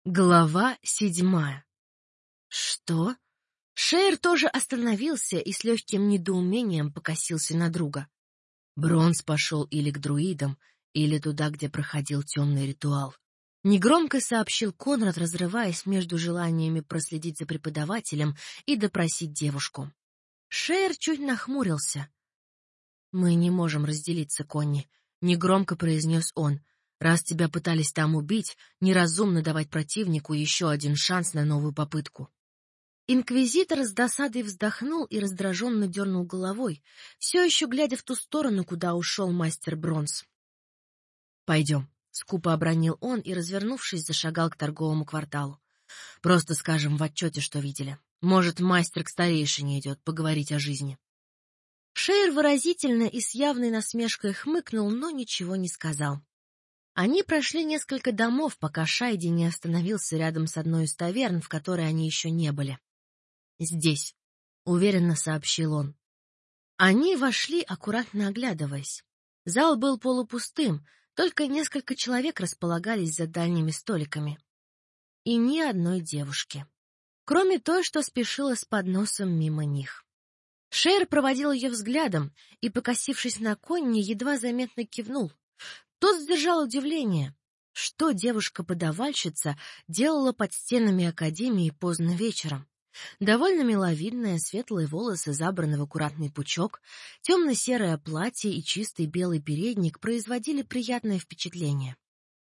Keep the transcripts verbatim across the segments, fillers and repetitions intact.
Глава седьмая. Что? Шейр тоже остановился и с легким недоумением покосился на друга. Бронз пошел или к друидам, или туда, где проходил темный ритуал. Негромко сообщил Конрад, разрываясь между желаниями проследить за преподавателем и допросить девушку. Шейр чуть нахмурился. «Мы не можем разделиться, Конни», — негромко произнес он. «Раз тебя пытались там убить, неразумно давать противнику еще один шанс на новую попытку». Инквизитор с досадой вздохнул и раздраженно дернул головой, все еще глядя в ту сторону, куда ушел мастер Бронз. «Пойдем», — скупо обронил он и, развернувшись, зашагал к торговому кварталу. «Просто скажем в отчете, что видели. Может, мастер к старейшине идет поговорить о жизни». Шейр выразительно и с явной насмешкой хмыкнул, но ничего не сказал. Они прошли несколько домов, пока Шайди не остановился рядом с одной из таверн, в которой они еще не были. «Здесь», — уверенно сообщил он. Они вошли, аккуратно оглядываясь. Зал был полупустым, только несколько человек располагались за дальними столиками. И ни одной девушки, кроме той, что спешила с подносом мимо них. Шейр проводил ее взглядом и, покосившись на Конни, едва заметно кивнул. Тот сдержал удивление. Что девушка-подавальщица делала под стенами академии поздно вечером? Довольно миловидная, светлые волосы забраны в аккуратный пучок, темно-серое платье и чистый белый передник производили приятное впечатление.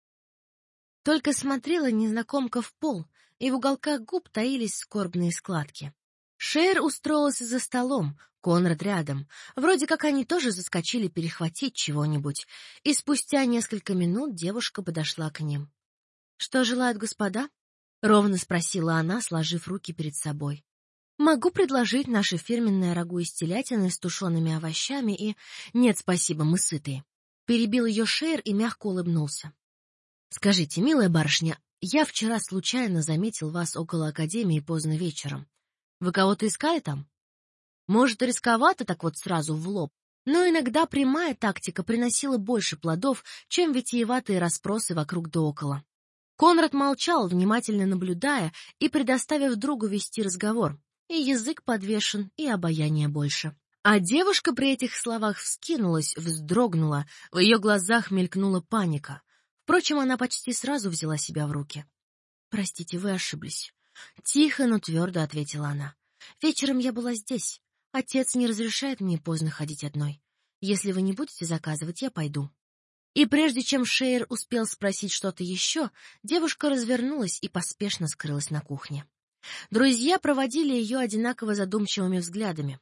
Только смотрела незнакомка в пол, и в уголках губ таились скорбные складки. Шейр устроился за столом, Конрад рядом. Вроде как они тоже заскочили перехватить чего-нибудь, и спустя несколько минут девушка подошла к ним. «Что желают господа?» — ровно спросила она, сложив руки перед собой. «Могу предложить наше фирменное рагу из телятины с тушеными овощами и...» «Нет, спасибо, мы сытые». Перебил ее Шейр и мягко улыбнулся. «Скажите, милая барышня, я вчера случайно заметил вас около академии поздно вечером. Вы кого-то искали там? Может, рисковато так вот сразу в лоб, но иногда прямая тактика приносила больше плодов, чем витиеватые расспросы вокруг да около». Конрад молчал, внимательно наблюдая и предоставив другу вести разговор. И язык подвешен, и обаяние больше. А девушка при этих словах вскинулась, вздрогнула, в ее глазах мелькнула паника. Впрочем, она почти сразу взяла себя в руки. «Простите, вы ошиблись». Тихо, но твердо ответила она. «Вечером я была здесь. Отец не разрешает мне поздно ходить одной. Если вы не будете заказывать, я пойду». И прежде чем Шейр успел спросить что-то еще, девушка развернулась и поспешно скрылась на кухне. Друзья проводили ее одинаково задумчивыми взглядами.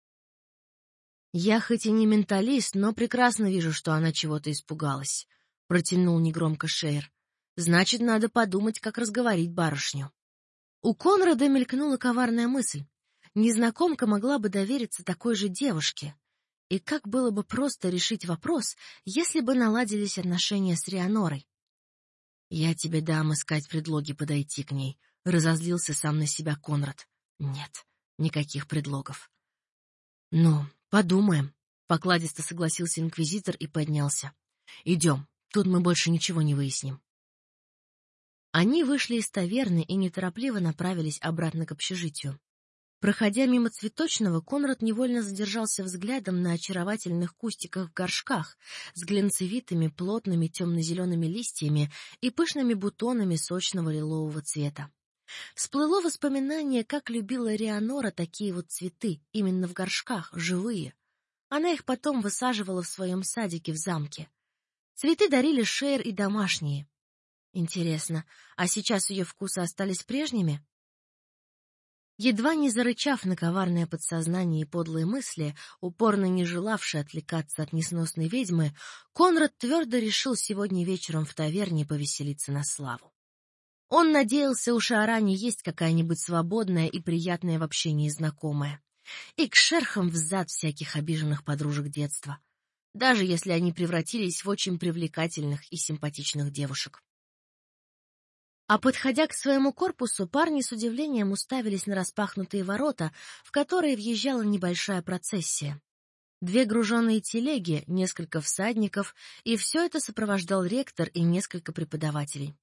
«Я хоть и не менталист, но прекрасно вижу, что она чего-то испугалась», — протянул негромко Шейр. «Значит, надо подумать, как разговорить барышню». У Конрада мелькнула коварная мысль. Незнакомка могла бы довериться такой же девушке. И как было бы просто решить вопрос, если бы наладились отношения с Рианорой? «Я тебе дам искать предлоги подойти к ней», — разозлился сам на себя Конрад. «Нет, никаких предлогов». «Ну, подумаем», — покладисто согласился инквизитор и поднялся. «Идем, тут мы больше ничего не выясним». Они вышли из таверны и неторопливо направились обратно к общежитию. Проходя мимо цветочного, Конрад невольно задержался взглядом на очаровательных кустиках в горшках с глянцевитыми, плотными темно-зелеными листьями и пышными бутонами сочного лилового цвета. Всплыло воспоминание, как любила Рианора такие вот цветы, именно в горшках, живые. Она их потом высаживала в своем садике в замке. Цветы дарили Шейр и домашние. Интересно, а сейчас ее вкусы остались прежними? Едва не зарычав на коварное подсознание и подлые мысли, упорно не желавшие отвлекаться от несносной ведьмы, Конрад твердо решил сегодня вечером в таверне повеселиться на славу. Он надеялся, у Шаарани есть какая-нибудь свободная и приятная в общении знакомая. И к шерхам взад всяких обиженных подружек детства, даже если они превратились в очень привлекательных и симпатичных девушек. А подходя к своему корпусу, парни с удивлением уставились на распахнутые ворота, в которые въезжала небольшая процессия. Две груженные телеги, несколько всадников, и все это сопровождал ректор и несколько преподавателей.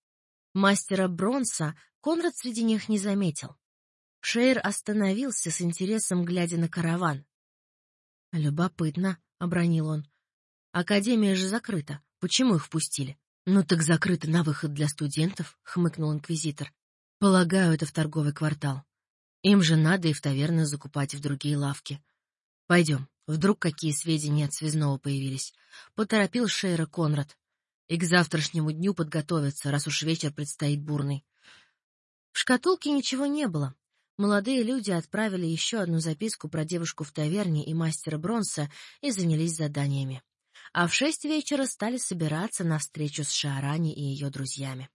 Мастера Бронса Конрад среди них не заметил. Шейр остановился с интересом, глядя на караван. «Любопытно», — обронил он. «Академия же закрыта. Почему их впустили?» «Ну так закрыто на выход для студентов», — хмыкнул инквизитор. «Полагаю, это в торговый квартал. Им же надо и в таверны закупать, и в другие лавки. Пойдем, вдруг какие сведения от связного появились», — поторопил Шейра Конрад. «И к завтрашнему дню подготовиться, раз уж вечер предстоит бурный». В шкатулке ничего не было. Молодые люди отправили еще одну записку про девушку в таверне и мастера Бронса и занялись заданиями. А в шесть вечера стали собираться на встречу с Шаарани и ее друзьями.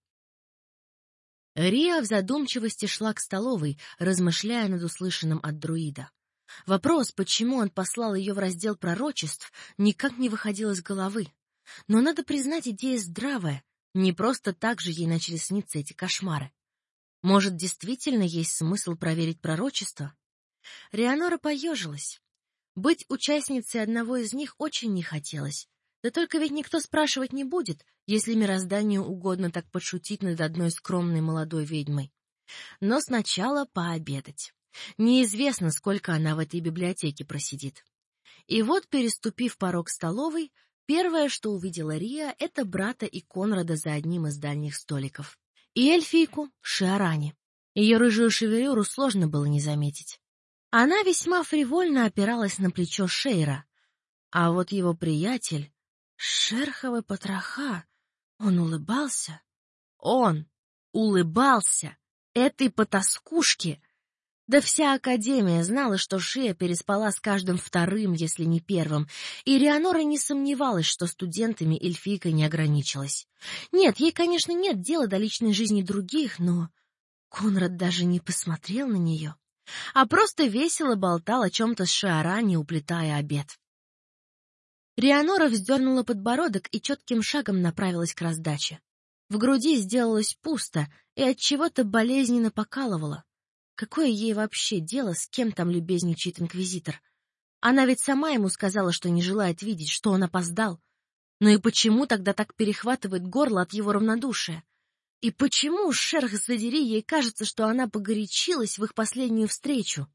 Риа в задумчивости шла к столовой, размышляя над услышанным от друида. Вопрос, почему он послал ее в раздел пророчеств, никак не выходил из головы. Но, надо признать, идея здравая. Не просто так же ей начали сниться эти кошмары. Может, действительно есть смысл проверить пророчество? Рианора поежилась. Быть участницей одного из них очень не хотелось. Да только ведь никто спрашивать не будет, если мирозданию угодно так подшутить над одной скромной молодой ведьмой. Но сначала пообедать. Неизвестно, сколько она в этой библиотеке просидит. И вот, переступив порог столовой, первое, что увидела Риа, это брата и Конрада за одним из дальних столиков. И эльфийку Шаарани. Ее рыжую шевелюру сложно было не заметить. Она весьма фривольно опиралась на плечо Шейра. А вот его приятель, шерховый потроха, он улыбался. Он улыбался этой потаскушке. Да вся Академия знала, что Шия переспала с каждым вторым, если не первым, и Рианора не сомневалась, что студентами эльфийка не ограничилась. Нет, ей, конечно, нет дела до личной жизни других, но Конрад даже не посмотрел на нее, а просто весело болтал о чем-то с Шаарани, уплетая обед. Рианора вздернула подбородок и четким шагом направилась к раздаче. В груди сделалось пусто и от чего-то болезненно покалывало. Какое ей вообще дело, с кем там любезничает инквизитор? Она ведь сама ему сказала, что не желает видеть, что он опоздал. Ну и почему тогда так перехватывает горло от его равнодушия? И почему, шерх задери, ей кажется, что она погорячилась в их последнюю встречу?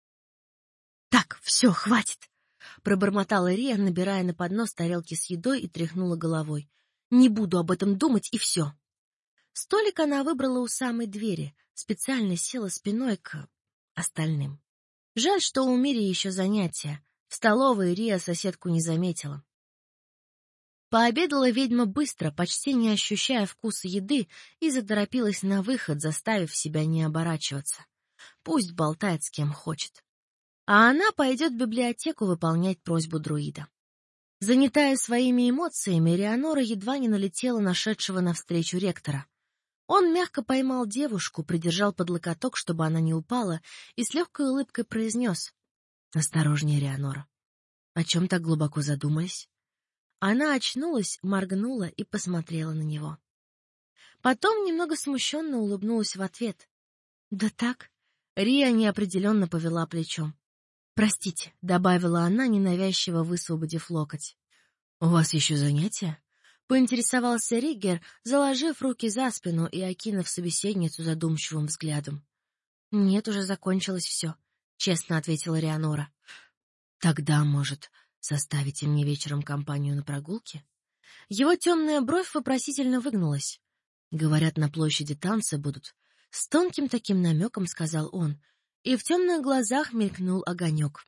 «Так, все, хватит!» — пробормотала Рия, набирая на поднос тарелки с едой, и тряхнула головой. «Не буду об этом думать, и все». Столик она выбрала у самой двери, специально села спиной к остальным. Жаль, что у Мири еще занятия. В столовой Рия соседку не заметила. Пообедала ведьма быстро, почти не ощущая вкуса еды, и заторопилась на выход, заставив себя не оборачиваться. Пусть болтает с кем хочет. А она пойдет в библиотеку выполнять просьбу друида. Занятая своими эмоциями, Рианора едва не налетела на шедшего навстречу ректора. Он мягко поймал девушку, придержал под локоток, чтобы она не упала, и с легкой улыбкой произнес: «Осторожнее, Рианора. О чем так глубоко задумались?» Она очнулась, моргнула и посмотрела на него. Потом немного смущенно улыбнулась в ответ. «Да так». Рия неопределенно повела плечом. «Простите», — добавила она, ненавязчиво высвободив локоть. «У вас еще занятия?» — поинтересовался Риггер, заложив руки за спину и окинув собеседницу задумчивым взглядом. «Нет, уже закончилось все», — честно ответила Рианора. «Тогда, может, составите мне вечером компанию на прогулке?» Его темная бровь вопросительно выгнулась. «Говорят, на площади танцы будут». С тонким таким намеком сказал он, и в темных глазах мелькнул огонек.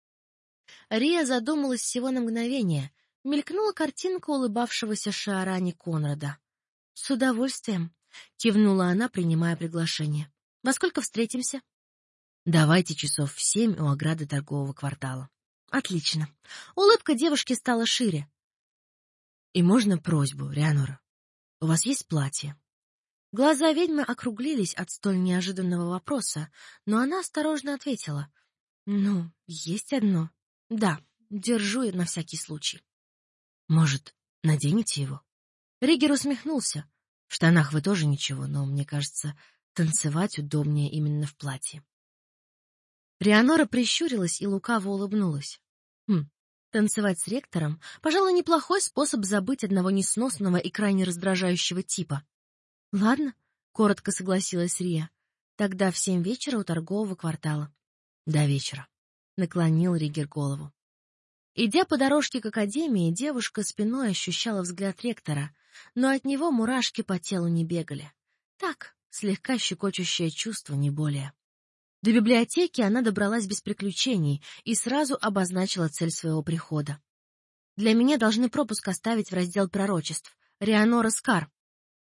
Рия задумалась всего на мгновение. Мелькнула картинка улыбавшегося Шаарани Конрада. «С удовольствием», — кивнула она, принимая приглашение. «Во сколько встретимся?» «Давайте часов в семь у ограды торгового квартала». «Отлично». Улыбка девушки стала шире. «И можно просьбу, Рианора? У вас есть платье?» Глаза ведьмы округлились от столь неожиданного вопроса, но она осторожно ответила. «Ну, есть одно. Да, держу на всякий случай». «Может, наденете его?» Риггер усмехнулся. «В штанах вы тоже ничего, но, мне кажется, танцевать удобнее именно в платье». Рианора прищурилась и лукаво улыбнулась. «Хм, танцевать с ректором, пожалуй, неплохой способ забыть одного несносного и крайне раздражающего типа. Ладно, — коротко согласилась Рия. «Тогда в семь вечера у торгового квартала». «До вечера», — наклонил Ригер голову. Идя по дорожке к академии, девушка спиной ощущала взгляд ректора, но от него мурашки по телу не бегали. Так, слегка щекочущее чувство, не более. До библиотеки она добралась без приключений и сразу обозначила цель своего прихода. «Для меня должны пропуск оставить в раздел пророчеств. Рианора Скар».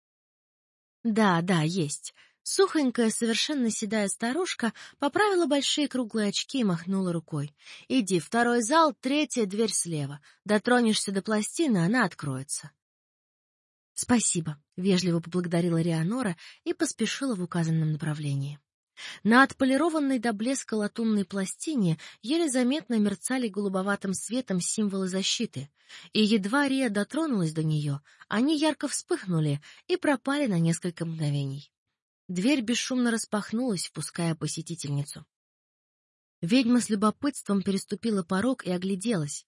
«Да, да, есть». Сухонькая, совершенно седая старушка поправила большие круглые очки и махнула рукой. «Иди, второй зал, третья дверь слева. Дотронешься до пластины, она откроется». «Спасибо», — вежливо поблагодарила Рианора и поспешила в указанном направлении. На отполированной до блеска латунной пластине еле заметно мерцали голубоватым светом символы защиты, и едва Рия дотронулась до нее, они ярко вспыхнули и пропали на несколько мгновений. Дверь бесшумно распахнулась, впуская посетительницу. Ведьма с любопытством переступила порог и огляделась.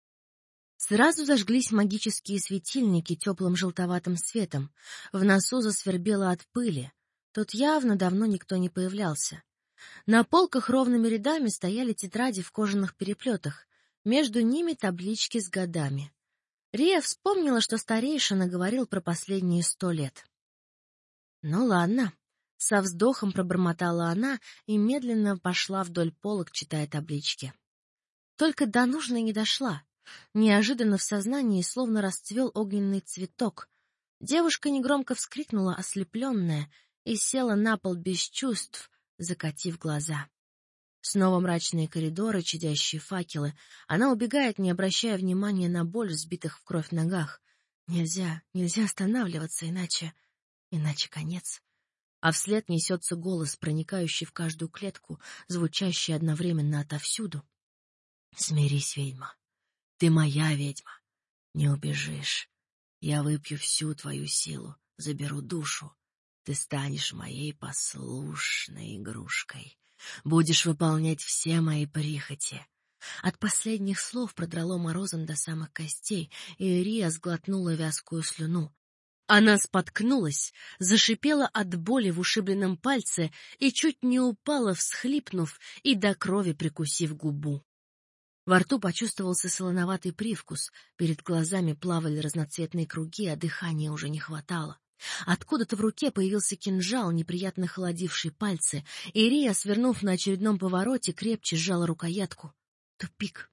Сразу зажглись магические светильники теплым желтоватым светом, в носу засвербело от пыли. Тут явно давно никто не появлялся. На полках ровными рядами стояли тетради в кожаных переплетах, между ними таблички с годами. Рия вспомнила, что старейшина говорил про последние сто лет. «Ну ладно», — со вздохом пробормотала она и медленно пошла вдоль полок, читая таблички. Только до нужной не дошла. Неожиданно в сознании словно расцвел огненный цветок. Девушка негромко вскрикнула, ослепленная, и села на пол без чувств, закатив глаза. Снова мрачные коридоры, чадящие факелы. Она убегает, не обращая внимания на боль в сбитых в кровь ногах. Нельзя, нельзя останавливаться, иначе... иначе конец. А вслед несется голос, проникающий в каждую клетку, звучащий одновременно отовсюду. «Смирись, ведьма. Ты моя ведьма. Не убежишь. Я выпью всю твою силу, заберу душу. Ты станешь моей послушной игрушкой. Будешь выполнять все мои прихоти». От последних слов продрало морозом до самых костей, и Рия сглотнула вязкую слюну. Она споткнулась, зашипела от боли в ушибленном пальце и чуть не упала, всхлипнув и до крови прикусив губу. Во рту почувствовался солоноватый привкус, перед глазами плавали разноцветные круги, а дыхания уже не хватало. Откуда-то в руке появился кинжал, неприятно холодивший пальцы, и Рия, свернув на очередном повороте, крепче сжала рукоятку. Тупик.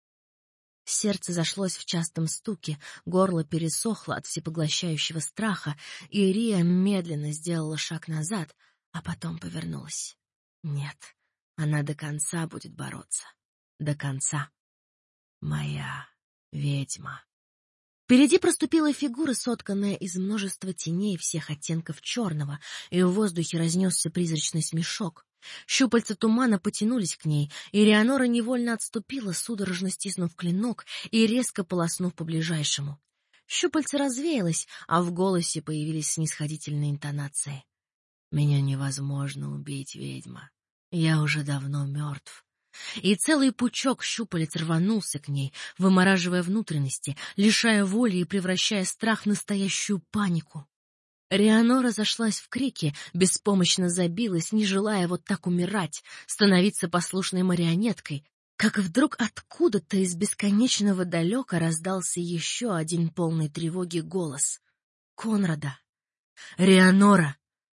Сердце зашлось в частом стуке, горло пересохло от всепоглощающего страха, и Рия медленно сделала шаг назад, а потом повернулась. Нет, она до конца будет бороться. До конца. Моя ведьма. Впереди проступила фигура, сотканная из множества теней всех оттенков черного, и в воздухе разнесся призрачный смешок. Щупальца тумана потянулись к ней, и Рианора невольно отступила, судорожно стиснув клинок и резко полоснув по ближайшему. Щупальце развеялось, а в голосе появились снисходительные интонации. «Меня невозможно убить, ведьма. Я уже давно мертв». И целый пучок щупалец рванулся к ней, вымораживая внутренности, лишая воли и превращая страх в настоящую панику. Рианора зашлась в крике, беспомощно забилась, не желая вот так умирать, становиться послушной марионеткой, как вдруг откуда-то из бесконечного далека раздался еще один полный тревоги голос. Конрада. «Рианора!»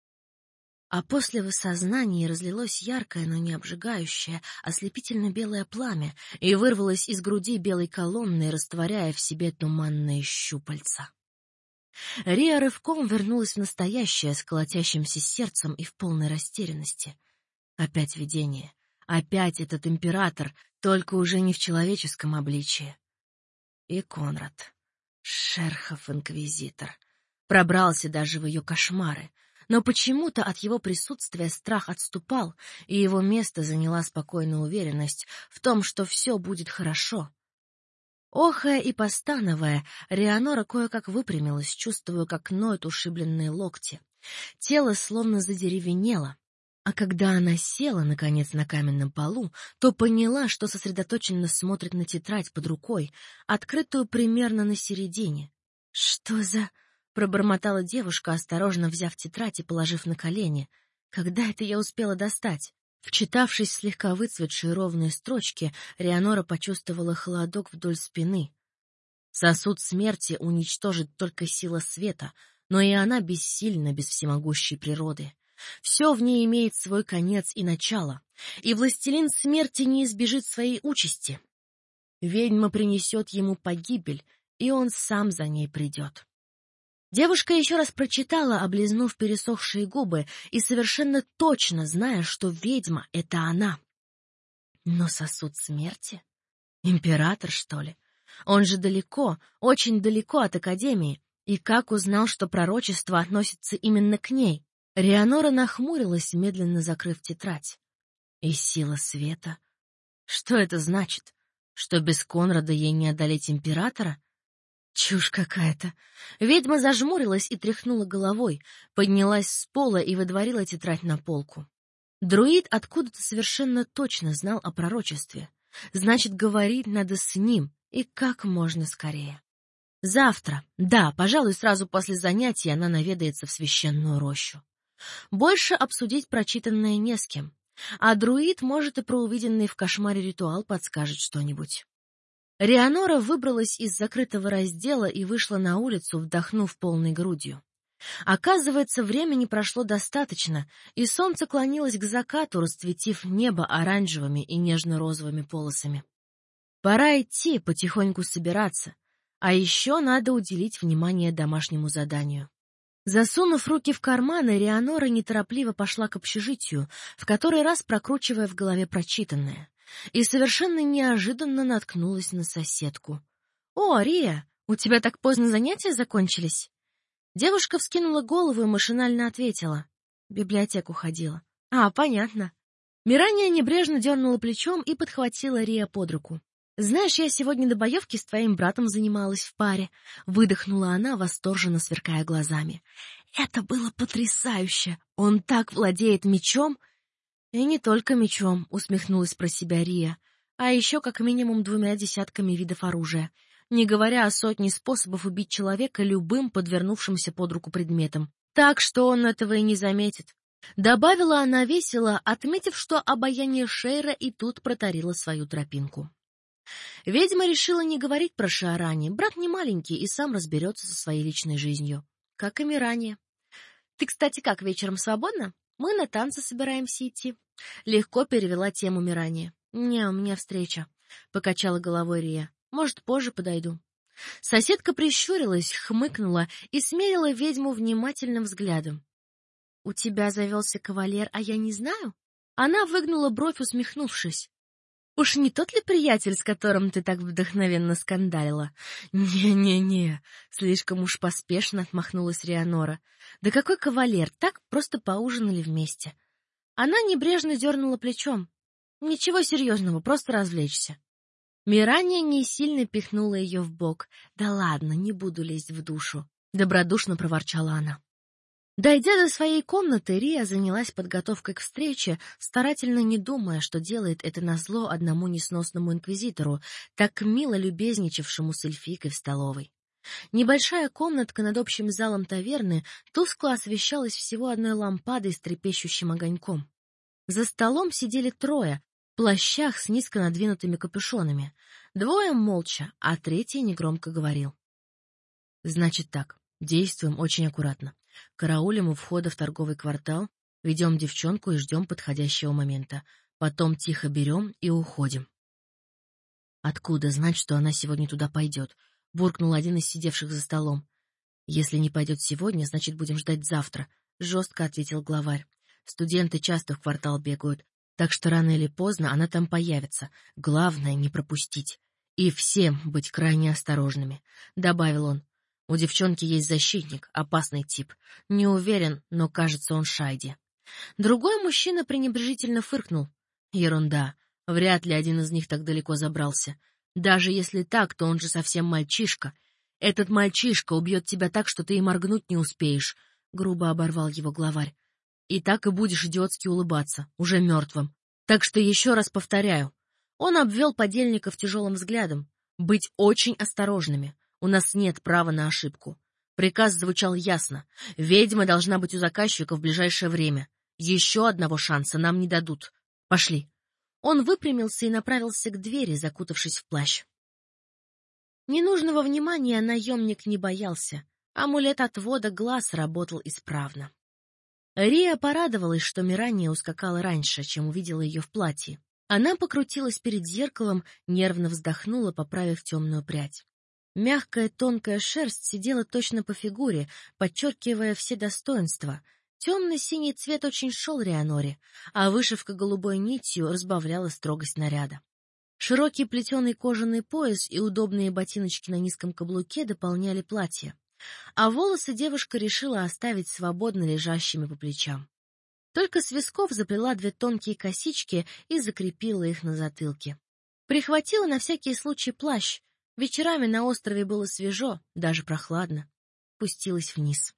А после в сознании разлилось яркое, но не обжигающее, ослепительно-белое пламя и вырвалось из груди белой колонны, растворяя в себе туманные щупальца. Рия рывком вернулась в настоящее с колотящимся сердцем и в полной растерянности. Опять видение. Опять этот император, только уже не в человеческом обличии. И Конрад, Шерхов-инквизитор, пробрался даже в ее кошмары. Но почему-то от его присутствия страх отступал, и его место заняла спокойная уверенность в том, что все будет хорошо. Охая и постановая, Рианора кое-как выпрямилась, чувствуя, как ноют ушибленные локти. Тело словно задеревенело. А когда она села, наконец, на каменном полу, то поняла, что сосредоточенно смотрит на тетрадь под рукой, открытую примерно на середине. «Что за...» Пробормотала девушка, осторожно взяв тетрадь и положив на колени. Когда это я успела достать? Вчитавшись в слегка выцветшие ровные строчки, Рианора почувствовала холодок вдоль спины. Сосуд смерти уничтожит только сила света, но и она бессильна без всемогущей природы. Все в ней имеет свой конец и начало, и властелин смерти не избежит своей участи. Ведьма принесет ему погибель, и он сам за ней придет. Девушка еще раз прочитала, облизнув пересохшие губы, и совершенно точно зная, что ведьма — это она. Но сосуд смерти? Император, что ли? Он же далеко, очень далеко от Академии, и как узнал, что пророчество относится именно к ней? Рианора нахмурилась, медленно закрыв тетрадь. И сила света? Что это значит? Что без Конрада ей не одолеть императора? Чушь какая-то. Ведьма зажмурилась и тряхнула головой, поднялась с пола и выдворила тетрадь на полку. Друид откуда-то совершенно точно знал о пророчестве. Значит, говорить надо с ним, и как можно скорее. Завтра, да, пожалуй, сразу после занятия она наведается в священную рощу. Больше обсудить прочитанное не с кем, а друид, может, и про увиденный в кошмаре ритуал подскажет что-нибудь. Рианора выбралась из закрытого раздела и вышла на улицу, вдохнув полной грудью. Оказывается, времени прошло достаточно, и солнце клонилось к закату, расцветив небо оранжевыми и нежно-розовыми полосами. Пора идти, потихоньку собираться, а еще надо уделить внимание домашнему заданию. Засунув руки в карманы, Рианора неторопливо пошла к общежитию, в который раз прокручивая в голове прочитанное, и совершенно неожиданно наткнулась на соседку. — О, Рия, у тебя так поздно занятия закончились? Девушка вскинула голову и машинально ответила. — В библиотеку ходила. — А, понятно. Мирания небрежно дернула плечом и подхватила Рия под руку. — Знаешь, я сегодня до боевки с твоим братом занималась в паре. Выдохнула она, восторженно сверкая глазами. — Это было потрясающе! Он так владеет мечом! — И не только мечом, — усмехнулась про себя Рия, — а еще как минимум двумя десятками видов оружия, не говоря о сотне способов убить человека любым подвернувшимся под руку предметом. Так что он этого и не заметит. Добавила она весело, отметив, что обаяние Шейра и тут протарило свою тропинку. Ведьма решила не говорить про Шиарани, брат не маленький и сам разберется со своей личной жизнью, как и Мирания. — Ты, кстати, как, вечером свободна? Мы на танцы собираемся идти. Легко перевела тему Мирания. — Не, у меня встреча, — покачала головой Рия. — Может, позже подойду. Соседка прищурилась, хмыкнула и смерила ведьму внимательным взглядом. — У тебя завелся кавалер, а я не знаю? Она выгнула бровь, усмехнувшись. — Уж не тот ли приятель, с которым ты так вдохновенно скандалила? Не-не-не, слишком уж поспешно отмахнулась Рианора. Да какой кавалер, так просто поужинали вместе. Она небрежно дернула плечом. Ничего серьезного, просто развлечься. Мирания не сильно пихнула ее в бок. Да ладно, не буду лезть в душу, добродушно проворчала она. Дойдя до своей комнаты, Рия занялась подготовкой к встрече, старательно не думая, что делает это назло одному несносному инквизитору, так мило любезничавшему с эльфийкой в столовой. Небольшая комнатка над общим залом таверны тускло освещалась всего одной лампадой с трепещущим огоньком. За столом сидели трое, в плащах с низко надвинутыми капюшонами. Двое молча, а третий негромко говорил. — Значит так, действуем очень аккуратно. Караулим у входа в торговый квартал, ведем девчонку и ждем подходящего момента. Потом тихо берем и уходим. — Откуда знать, что она сегодня туда пойдет? — буркнул один из сидевших за столом. — Если не пойдет сегодня, значит, будем ждать завтра, — жестко ответил главарь. — Студенты часто в квартал бегают, так что рано или поздно она там появится. Главное — не пропустить. И всем быть крайне осторожными, — добавил он. У девчонки есть защитник, опасный тип. Не уверен, но, кажется, он Шайди. Другой мужчина пренебрежительно фыркнул. Ерунда. Вряд ли один из них так далеко забрался. Даже если так, то он же совсем мальчишка. Этот мальчишка убьет тебя так, что ты и моргнуть не успеешь, — грубо оборвал его главарь. И так и будешь идиотски улыбаться, уже мертвым. Так что еще раз повторяю. Он обвел подельников тяжелым взглядом. Быть очень осторожными. У нас нет права на ошибку. Приказ звучал ясно. Ведьма должна быть у заказчика в ближайшее время. Еще одного шанса нам не дадут. Пошли. Он выпрямился и направился к двери, закутавшись в плащ. Ненужного внимания наемник не боялся. Амулет отвода глаз работал исправно. Рия порадовалась, что Мирания ускакала раньше, чем увидела ее в платье. Она покрутилась перед зеркалом, нервно вздохнула, поправив темную прядь. Мягкая тонкая шерсть сидела точно по фигуре, подчеркивая все достоинства. Темно-синий цвет очень шел Рианоре, а вышивка голубой нитью разбавляла строгость наряда. Широкий плетеный кожаный пояс и удобные ботиночки на низком каблуке дополняли платье, а волосы девушка решила оставить свободно лежащими по плечам. Только с висков заплела две тонкие косички и закрепила их на затылке. Прихватила на всякий случай плащ. Вечерами на острове было свежо, даже прохладно. Пустилась вниз.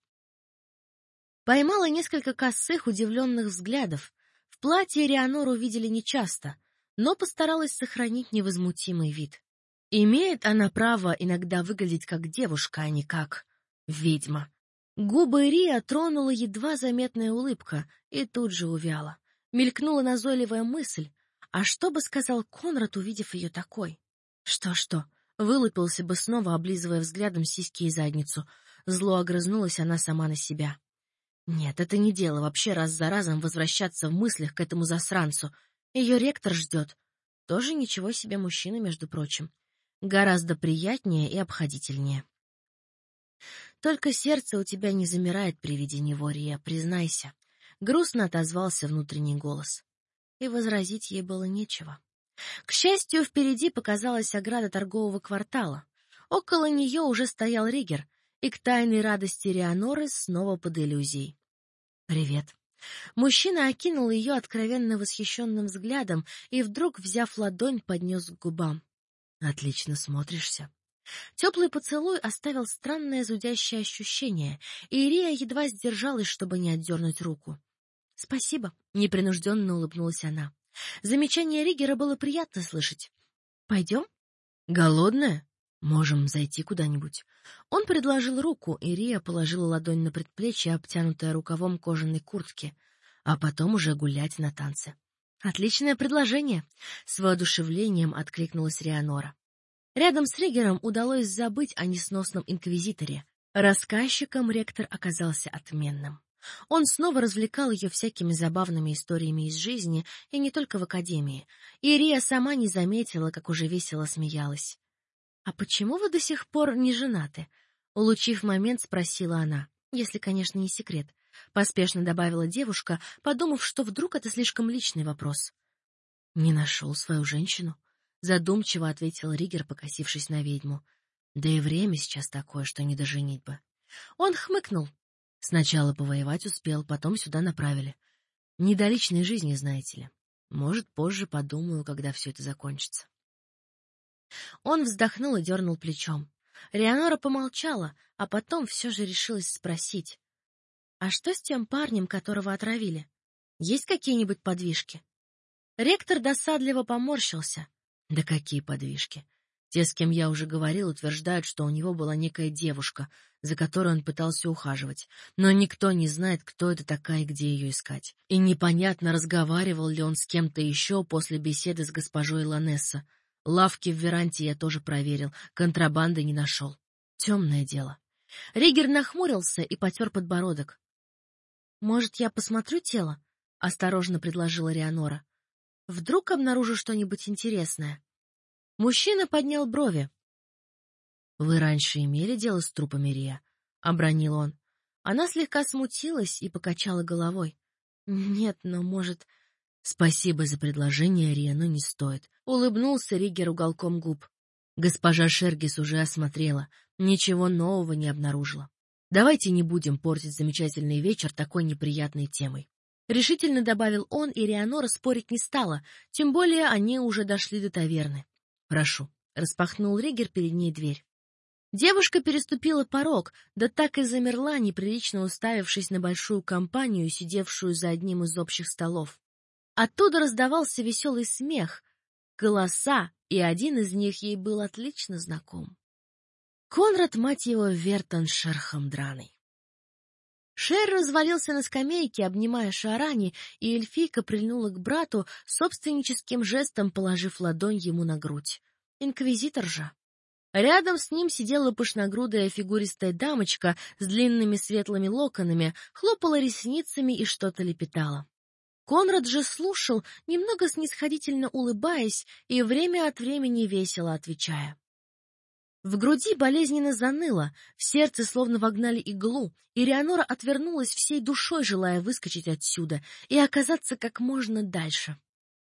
Поймала несколько косых, удивленных взглядов. В платье Рианору видели нечасто, но постаралась сохранить невозмутимый вид. Имеет она право иногда выглядеть как девушка, а не как ведьма. Губы Рия тронула едва заметная улыбка и тут же увяла. Мелькнула назойливая мысль, а что бы сказал Конрад, увидев ее такой? Что-что? Вылупился бы снова, облизывая взглядом сиськи и задницу. Зло огрызнулась она сама на себя. Нет, это не дело вообще раз за разом возвращаться в мыслях к этому засранцу. Ее ректор ждет. Тоже ничего себе мужчина, между прочим. Гораздо приятнее и обходительнее. Только сердце у тебя не замирает при виде него, Рия, признайся. Грустно отозвался внутренний голос. И возразить ей было нечего. К счастью, впереди показалась ограда торгового квартала. Около нее уже стоял Ригер, и к тайной радости Рианоры снова под иллюзией. «Привет». Мужчина окинул ее откровенно восхищенным взглядом и вдруг, взяв ладонь, поднес к губам. «Отлично смотришься». Теплый поцелуй оставил странное зудящее ощущение, и Рия едва сдержалась, чтобы не отдернуть руку. «Спасибо», — непринужденно улыбнулась она. Замечание Ригера было приятно слышать. «Пойдем?» «Голодная? Можем зайти куда-нибудь». Он предложил руку, и Рия положила ладонь на предплечье, обтянутое рукавом кожаной куртки, а потом уже гулять на танцы. «Отличное предложение!» — с воодушевлением откликнулась Рианора. Рядом с Ригером удалось забыть о несносном инквизиторе. Рассказчиком ректор оказался отменным. Он снова развлекал ее всякими забавными историями из жизни, и не только в академии. И Рия сама не заметила, как уже весело смеялась. «А почему вы до сих пор не женаты?» Улучив момент, спросила она, если, конечно, не секрет. Поспешно добавила девушка, подумав, что вдруг это слишком личный вопрос. «Не нашел свою женщину», — задумчиво ответил Ригер, покосившись на ведьму. «Да и время сейчас такое, что не до женитьбы». Он хмыкнул. Сначала повоевать успел, потом сюда направили. Не до личной жизни, знаете ли. Может, позже подумаю, когда все это закончится. Он вздохнул и дернул плечом. Рианора помолчала, а потом все же решилась спросить. «А что с тем парнем, которого отравили? Есть какие-нибудь подвижки?» Ректор досадливо поморщился. «Да какие подвижки? Те, с кем я уже говорил, утверждают, что у него была некая девушка, за которой он пытался ухаживать, но никто не знает, кто это такая и где ее искать. И непонятно, разговаривал ли он с кем-то еще после беседы с госпожой Ланесса. Лавки в Веранте я тоже проверил, контрабанды не нашел. Темное дело». Ригер нахмурился и потер подбородок. «Может, я посмотрю тело?» — осторожно предложила Рианора. «Вдруг обнаружу что-нибудь интересное». Мужчина поднял брови. «Вы раньше имели дело с трупами, Рия?» — обронил он. Она слегка смутилась и покачала головой. «Нет, но, может...» «Спасибо за предложение, Рия, но не стоит», — улыбнулся Ригер уголком губ. «Госпожа Шергис уже осмотрела, ничего нового не обнаружила. Давайте не будем портить замечательный вечер такой неприятной темой». Решительно добавил он, и Рианора спорить не стала, тем более они уже дошли до таверны. «Прошу», — распахнул Ригер перед ней дверь. Девушка переступила порог, да так и замерла, неприлично уставившись на большую компанию, сидевшую за одним из общих столов. Оттуда раздавался веселый смех, голоса, и один из них ей был отлично знаком. Конрад, мать его, Вертон шерхом драный. Шер развалился на скамейке, обнимая Шаарани, и эльфийка прильнула к брату, собственническим жестом положив ладонь ему на грудь. Инквизитор же. Рядом с ним сидела пышногрудая фигуристая дамочка с длинными светлыми локонами, хлопала ресницами и что-то лепетала. Конрад же слушал, немного снисходительно улыбаясь и время от времени весело отвечая. В груди болезненно заныло, в сердце словно вогнали иглу, и Рианора отвернулась всей душой, желая выскочить отсюда и оказаться как можно дальше.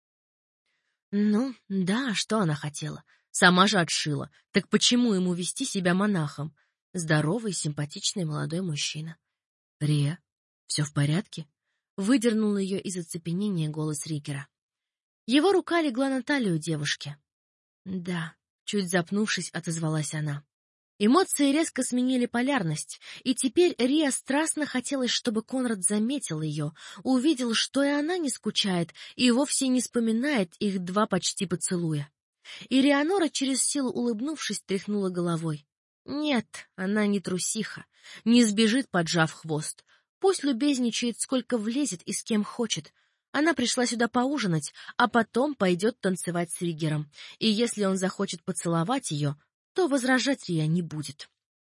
Ну, да, что она хотела? Сама же отшила. Так почему ему вести себя монахом? Здоровый, симпатичный молодой мужчина. Рия, все в порядке? Выдернул ее из оцепенения голос Ригера. Его рука легла на талию девушки. Да. Чуть запнувшись, отозвалась она. Эмоции резко сменили полярность, и теперь Рия страстно хотелось, чтобы Конрад заметил ее, увидел, что и она не скучает и вовсе не вспоминает их два почти поцелуя. И Рианора, через силу улыбнувшись, тряхнула головой. Нет, она не трусиха, не сбежит, поджав хвост. Пусть любезничает, сколько влезет и с кем хочет. Она пришла сюда поужинать, а потом пойдет танцевать с Ригером, и если он захочет поцеловать ее, то возражать Рия не будет.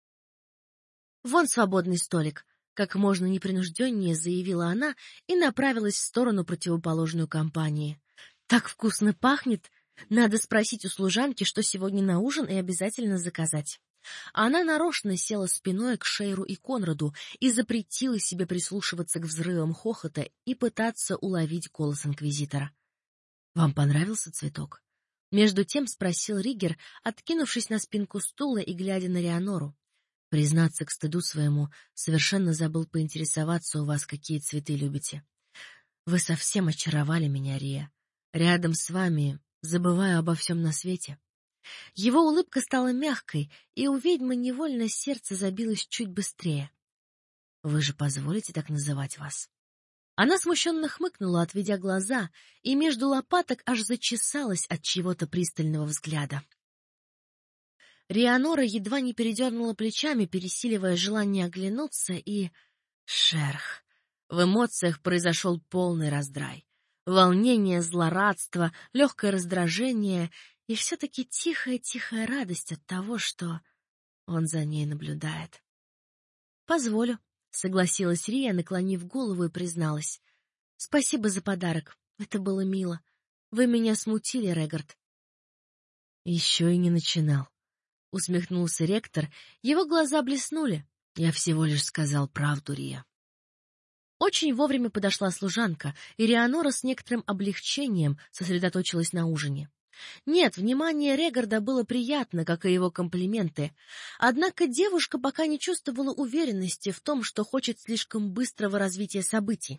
«Вон свободный столик», — как можно непринужденнее заявила она и направилась в сторону противоположную компании. «Так вкусно пахнет! Надо спросить у служанки, что сегодня на ужин, и обязательно заказать». Она нарочно села спиной к Шейру и Конраду и запретила себе прислушиваться к взрывам хохота и пытаться уловить голос инквизитора. «Вам понравился цветок?» Между тем спросил Ригер, откинувшись на спинку стула и глядя на Рианору. «Признаться к стыду своему, совершенно забыл поинтересоваться у вас, какие цветы любите. Вы совсем очаровали меня, Рия. Рядом с вами забываю обо всем на свете». Его улыбка стала мягкой, и у ведьмы невольно сердце забилось чуть быстрее. «Вы же позволите так называть вас?» Она смущенно хмыкнула, отведя глаза, и между лопаток аж зачесалась от чьего-то пристального взгляда. Рианора едва не передернула плечами, пересиливая желание оглянуться, и... Шерх! В эмоциях произошел полный раздрай. Волнение, злорадство, легкое раздражение и все-таки тихая-тихая радость от того, что он за ней наблюдает. «Позволю», — согласилась Рия, наклонив голову и призналась. «Спасибо за подарок. Это было мило. Вы меня смутили, Регард». «Еще и не начинал», — усмехнулся ректор. Его глаза блеснули. «Я всего лишь сказал правду, Рия». Очень вовремя подошла служанка, и Рианора с некоторым облегчением сосредоточилась на ужине. Нет, внимание Регарда было приятно, как и его комплименты. Однако девушка пока не чувствовала уверенности в том, что хочет слишком быстрого развития событий.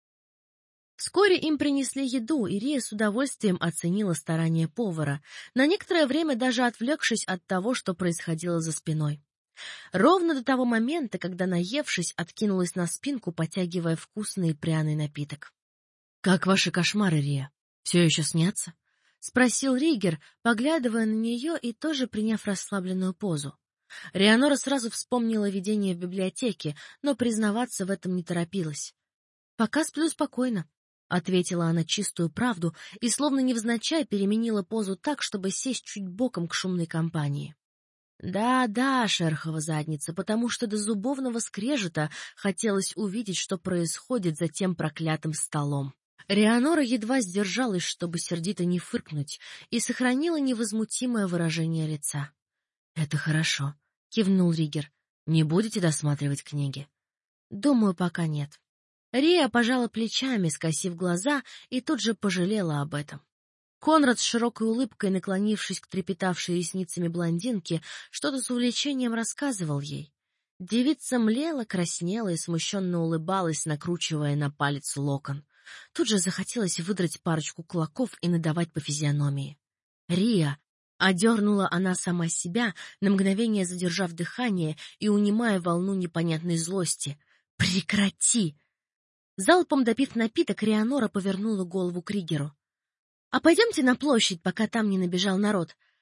Вскоре им принесли еду, и Рия с удовольствием оценила старания повара, на некоторое время даже отвлекшись от того, что происходило за спиной. Ровно до того момента, когда, наевшись, откинулась на спинку, потягивая вкусный и пряный напиток. — Как ваши кошмары, Рия? Все еще снятся? — спросил Ригер, поглядывая на нее и тоже приняв расслабленную позу. Рианора сразу вспомнила видение в библиотеке, но признаваться в этом не торопилась. — Пока сплю спокойно, — ответила она чистую правду и словно невзначай переменила позу так, чтобы сесть чуть боком к шумной компании. Да-да, шерхова задница, потому что до зубовного скрежета хотелось увидеть, что происходит за тем проклятым столом. Рианора едва сдержалась, чтобы сердито не фыркнуть, и сохранила невозмутимое выражение лица. — Это хорошо, — кивнул Ригер. — Не будете досматривать книги? — Думаю, пока нет. Рия пожала плечами, скосив глаза, и тут же пожалела об этом. Конрад с широкой улыбкой, наклонившись к трепетавшей ресницами блондинке, что-то с увлечением рассказывал ей. Девица млела, краснела и смущенно улыбалась, накручивая на палец локон. Тут же захотелось выдрать парочку кулаков и надавать по физиономии. «Рия!» — одернула она сама себя, на мгновение задержав дыхание и унимая волну непонятной злости. «Прекрати!» Залпом допив напиток, Рианора повернула голову к Ригеру. — А пойдемте на площадь, пока там не набежал народ.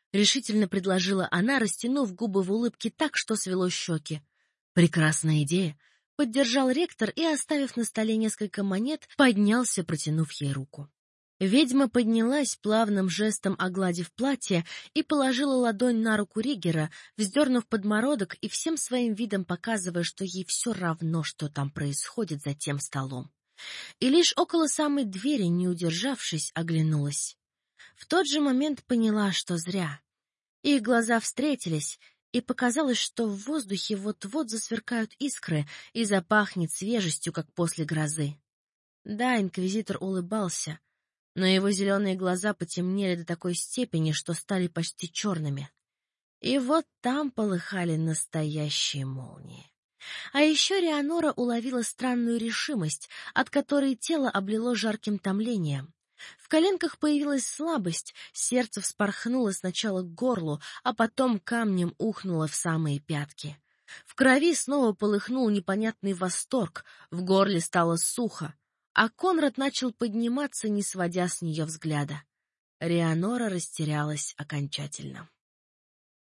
— решительно предложила она, растянув губы в улыбке так, что свело щеки. «Прекрасная идея!» — поддержал ректор и, оставив на столе несколько монет, поднялся, протянув ей руку. Ведьма поднялась, плавным жестом огладив платье, и положила ладонь на руку Ригера, вздернув подбородок и всем своим видом показывая, что ей все равно, что там происходит за тем столом. И лишь около самой двери, не удержавшись, оглянулась. В тот же момент поняла, что зря. Их глаза встретились, и показалось, что в воздухе вот-вот засверкают искры и запахнет свежестью, как после грозы. Да, инквизитор улыбался, но его зеленые глаза потемнели до такой степени, что стали почти черными. И вот там полыхали настоящие молнии. А еще Реанора уловила странную решимость, от которой тело облило жарким томлением. В коленках появилась слабость, сердце вспорхнуло сначала к горлу, а потом камнем ухнуло в самые пятки. В крови снова полыхнул непонятный восторг, в горле стало сухо, а Конрад начал подниматься, не сводя с нее взгляда. Реанора растерялась окончательно.